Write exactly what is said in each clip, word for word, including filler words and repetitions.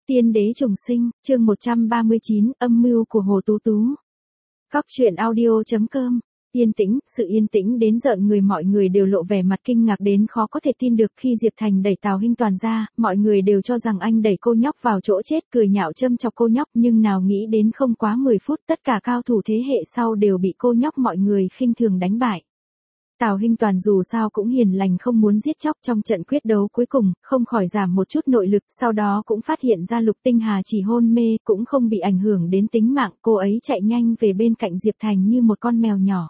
Tiên đế trùng sinh, chương một trăm ba mươi chín, âm mưu của Hồ Tú Tú. Cóc truyện audio.com. Yên tĩnh, sự yên tĩnh đến rợn người, mọi người đều lộ vẻ mặt kinh ngạc đến khó có thể tin được khi Diệp Thành đẩy Tào Hinh Toàn ra, mọi người đều cho rằng anh đẩy cô nhóc vào chỗ chết, cười nhạo châm chọc cô nhóc, nhưng nào nghĩ đến không quá mười phút tất cả cao thủ thế hệ sau đều bị cô nhóc mọi người khinh thường đánh bại. Tào Hinh Toàn dù sao cũng hiền lành không muốn giết chóc, trong trận quyết đấu cuối cùng, không khỏi giảm một chút nội lực, sau đó cũng phát hiện ra Lục Tinh Hà chỉ hôn mê, cũng không bị ảnh hưởng đến tính mạng, cô ấy chạy nhanh về bên cạnh Diệp Thành như một con mèo nhỏ.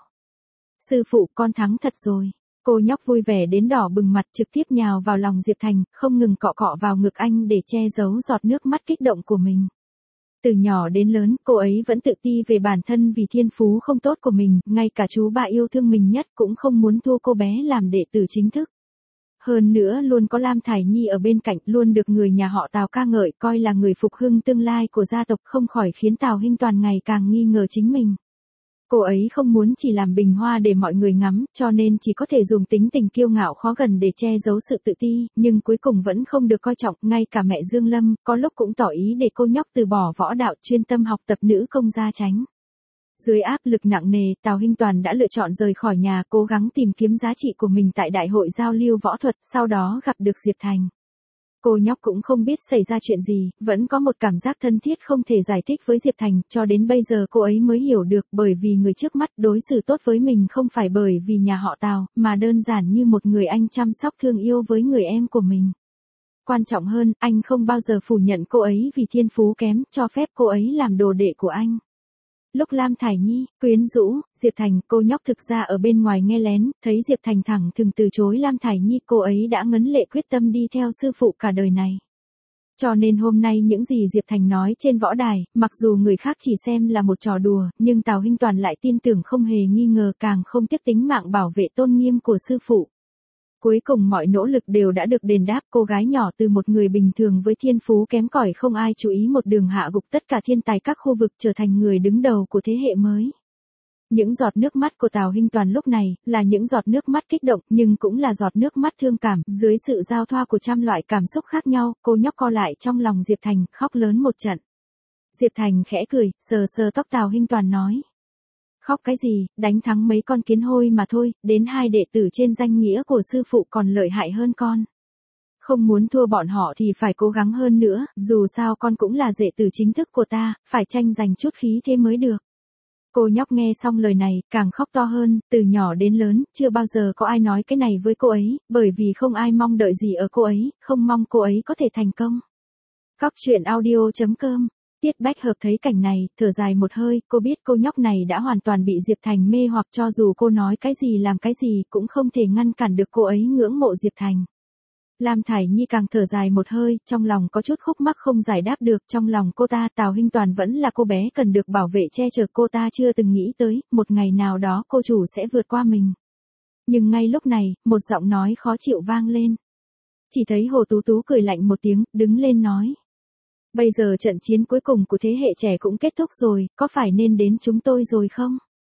Sư phụ, con thắng thật rồi. Cô nhóc vui vẻ đến đỏ bừng mặt, trực tiếp nhào vào lòng Diệp Thành, không ngừng cọ cọ vào ngực anh để che giấu giọt nước mắt kích động của mình. Từ nhỏ đến lớn, cô ấy vẫn tự ti về bản thân vì thiên phú không tốt của mình, ngay cả chú bà yêu thương mình nhất cũng không muốn thua cô bé làm đệ tử chính thức. Hơn nữa luôn có Lam Thải Nhi ở bên cạnh, luôn được người nhà họ Tào ca ngợi, coi là người phục hưng tương lai của gia tộc, không khỏi khiến Tào Hinh Toàn ngày càng nghi ngờ chính mình. Cô ấy không muốn chỉ làm bình hoa để mọi người ngắm, cho nên chỉ có thể dùng tính tình kiêu ngạo khó gần để che giấu sự tự ti, nhưng cuối cùng vẫn không được coi trọng, ngay cả mẹ Dương Lâm, có lúc cũng tỏ ý để cô nhóc từ bỏ võ đạo chuyên tâm học tập nữ công gia chánh. Dưới áp lực nặng nề, Tào Hinh Toàn đã lựa chọn rời khỏi nhà, cố gắng tìm kiếm giá trị của mình tại đại hội giao lưu võ thuật, sau đó gặp được Diệp Thành. Cô nhóc cũng không biết xảy ra chuyện gì, vẫn có một cảm giác thân thiết không thể giải thích với Diệp Thành, cho đến bây giờ cô ấy mới hiểu được, bởi vì người trước mắt đối xử tốt với mình không phải bởi vì nhà họ Tào, mà đơn giản như một người anh chăm sóc thương yêu với người em của mình. Quan trọng hơn, anh không bao giờ phủ nhận cô ấy vì thiên phú kém, cho phép cô ấy làm đồ đệ của anh. Lúc Lam Thải Nhi, quyến rũ, Diệp Thành, cô nhóc thực ra ở bên ngoài nghe lén, thấy Diệp Thành thẳng thừng từ chối Lam Thải Nhi, cô ấy đã ngấn lệ quyết tâm đi theo sư phụ cả đời này. Cho nên hôm nay những gì Diệp Thành nói trên võ đài, mặc dù người khác chỉ xem là một trò đùa, nhưng Tào Hinh Toàn lại tin tưởng không hề nghi ngờ, càng không tiếc tính mạng bảo vệ tôn nghiêm của sư phụ. Cuối cùng mọi nỗ lực đều đã được đền đáp, cô gái nhỏ từ một người bình thường với thiên phú kém cỏi không ai chú ý một đường hạ gục tất cả thiên tài các khu vực, trở thành người đứng đầu của thế hệ mới. Những giọt nước mắt của Tào Hinh Toàn lúc này, là những giọt nước mắt kích động, nhưng cũng là giọt nước mắt thương cảm, dưới sự giao thoa của trăm loại cảm xúc khác nhau, cô nhóc co lại trong lòng Diệp Thành, khóc lớn một trận. Diệp Thành khẽ cười, sờ sờ tóc Tào Hinh Toàn nói. Khóc cái gì, đánh thắng mấy con kiến hôi mà thôi, đến hai đệ tử trên danh nghĩa của sư phụ còn lợi hại hơn con. Không muốn thua bọn họ thì phải cố gắng hơn nữa, dù sao con cũng là đệ tử chính thức của ta, phải tranh giành chút khí thế mới được. Cô nhóc nghe xong lời này, càng khóc to hơn, từ nhỏ đến lớn, chưa bao giờ có ai nói cái này với cô ấy, bởi vì không ai mong đợi gì ở cô ấy, không mong cô ấy có thể thành công. Cóc truyện audio.com. Tiết Bách Hợp thấy cảnh này, thở dài một hơi, cô biết cô nhóc này đã hoàn toàn bị Diệp Thành mê hoặc, cho dù cô nói cái gì làm cái gì cũng không thể ngăn cản được cô ấy ngưỡng mộ Diệp Thành. Lam Thải Nhi càng thở dài một hơi, trong lòng có chút khúc mắc không giải đáp được, trong lòng cô ta Tào Hinh Toàn vẫn là cô bé cần được bảo vệ che chở, cô ta chưa từng nghĩ tới, một ngày nào đó cô chủ sẽ vượt qua mình. Nhưng ngay lúc này, một giọng nói khó chịu vang lên. Chỉ thấy Hồ Tú Tú cười lạnh một tiếng, đứng lên nói. Bây giờ trận chiến cuối cùng của thế hệ trẻ cũng kết thúc rồi, có phải nên đến chúng tôi rồi không?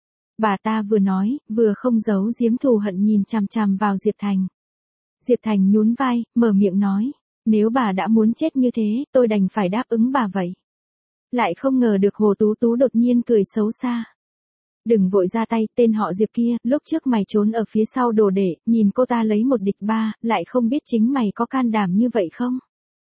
Bà ta vừa nói, vừa không giấu giếm thù hận nhìn chằm chằm vào Diệp Thành. Diệp Thành nhún vai, mở miệng nói, nếu bà đã muốn chết như thế, tôi đành phải đáp ứng bà vậy. Lại không ngờ được Hồ Tú Tú đột nhiên cười xấu xa. Đừng vội ra tay, tên họ Diệp kia, lúc trước mày trốn ở phía sau đồ đệ, nhìn cô ta lấy một địch ba, lại không biết chính mày có can đảm như vậy không?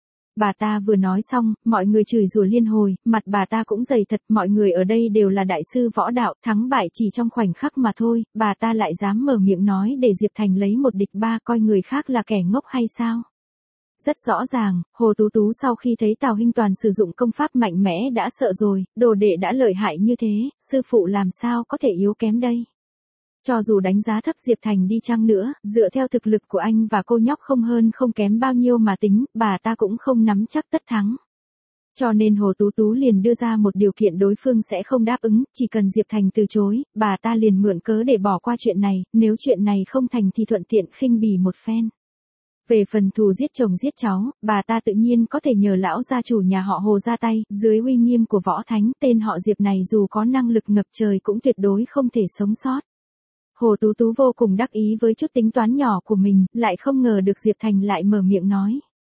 Bà ta vừa nói xong, mọi người chửi rủa liên hồi, mặt bà ta cũng dày thật, mọi người ở đây đều là đại sư võ đạo, thắng bại chỉ trong khoảnh khắc mà thôi, bà ta lại dám mở miệng nói để Diệp Thành lấy một địch ba, coi người khác là kẻ ngốc hay sao? Rất rõ ràng, Hồ Tú Tú sau khi thấy Tào Hinh Toàn sử dụng công pháp mạnh mẽ đã sợ rồi, đồ đệ đã lợi hại như thế, sư phụ làm sao có thể yếu kém đây? Cho dù đánh giá thấp Diệp Thành đi chăng nữa, dựa theo thực lực của anh và cô nhóc không hơn không kém bao nhiêu mà tính, bà ta cũng không nắm chắc tất thắng. Cho nên Hồ Tú Tú liền đưa ra một điều kiện đối phương sẽ không đáp ứng, chỉ cần Diệp Thành từ chối, bà ta liền mượn cớ để bỏ qua chuyện này, nếu chuyện này không thành thì thuận tiện khinh bỉ một phen. Về phần thù giết chồng giết cháu, bà ta tự nhiên có thể nhờ lão gia chủ nhà họ Hồ ra tay, dưới uy nghiêm của võ thánh, tên họ Diệp này dù có năng lực ngập trời cũng tuyệt đối không thể sống sót. Hồ Tú Tú vô cùng đắc ý với chút tính toán nhỏ của mình, lại không ngờ được Diệp Thành lại mở miệng nói.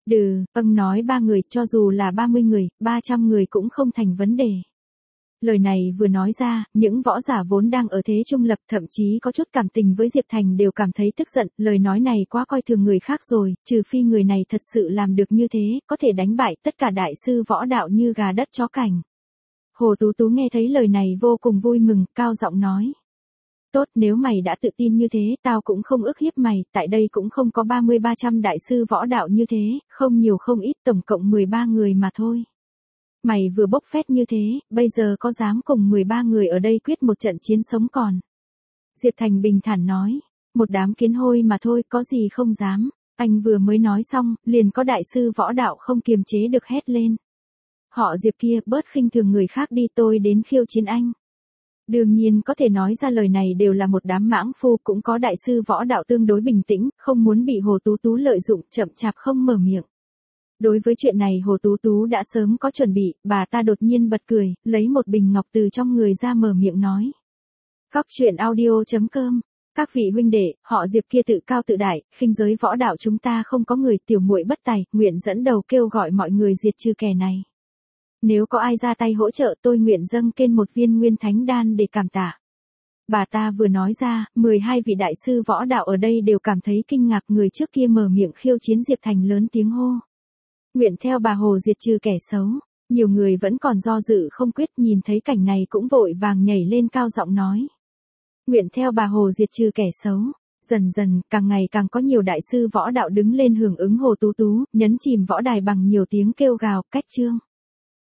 Đừ, ông nói ba người, cho dù là ba mươi người, ba trăm người cũng không thành vấn đề. Lời này vừa nói ra, những võ giả vốn đang ở thế trung lập, thậm chí có chút cảm tình với Diệp Thành đều cảm thấy tức giận, lời nói này quá coi thường người khác rồi, trừ phi người này thật sự làm được như thế, có thể đánh bại tất cả đại sư võ đạo như gà đất chó cảnh. Hồ Tú Tú nghe thấy lời này vô cùng vui mừng, cao giọng nói. Tốt, nếu mày đã tự tin như thế, tao cũng không ức hiếp mày, tại đây cũng không có ba mươi ba trăm đại sư võ đạo như thế, không nhiều không ít, tổng cộng mười ba người mà thôi. Mày vừa bốc phét như thế, bây giờ có dám cùng mười ba người ở đây quyết một trận chiến sống còn. Diệp Thành bình thản nói, một đám kiến hôi mà thôi, có gì không dám. Anh vừa mới nói xong, liền có đại sư võ đạo không kiềm chế được hét lên. Họ Diệp kia, bớt khinh thường người khác đi, tôi đến khiêu chiến anh. Đương nhiên có thể nói ra lời này đều là một đám mãng phu, cũng có đại sư võ đạo tương đối bình tĩnh, không muốn bị Hồ Tú Tú lợi dụng, chậm chạp không mở miệng. Đối với chuyện này Hồ Tú Tú đã sớm có chuẩn bị, bà ta đột nhiên bật cười, lấy một bình ngọc từ trong người ra mở miệng nói. Cóc truyện audio chấm com. Các vị huynh đệ, họ Diệp kia tự cao tự đại, khinh giới võ đạo chúng ta không có người, tiểu muội bất tài, nguyện dẫn đầu kêu gọi mọi người diệt trừ kẻ này. Nếu có ai ra tay hỗ trợ, tôi nguyện dâng kênh một viên nguyên thánh đan để cảm tạ. Bà ta vừa nói ra, mười hai vị đại sư võ đạo ở đây đều cảm thấy kinh ngạc, người trước kia mở miệng khiêu chiến Diệp Thành lớn tiếng hô. Nguyện theo bà Hồ diệt trừ kẻ xấu. Nhiều người vẫn còn do dự không quyết, nhìn thấy cảnh này cũng vội vàng nhảy lên cao giọng nói. Nguyện theo bà Hồ diệt trừ kẻ xấu. Dần dần, càng ngày càng có nhiều đại sư võ đạo đứng lên hưởng ứng Hồ Tú Tú, nhấn chìm võ đài bằng nhiều tiếng kêu gào, cách chương.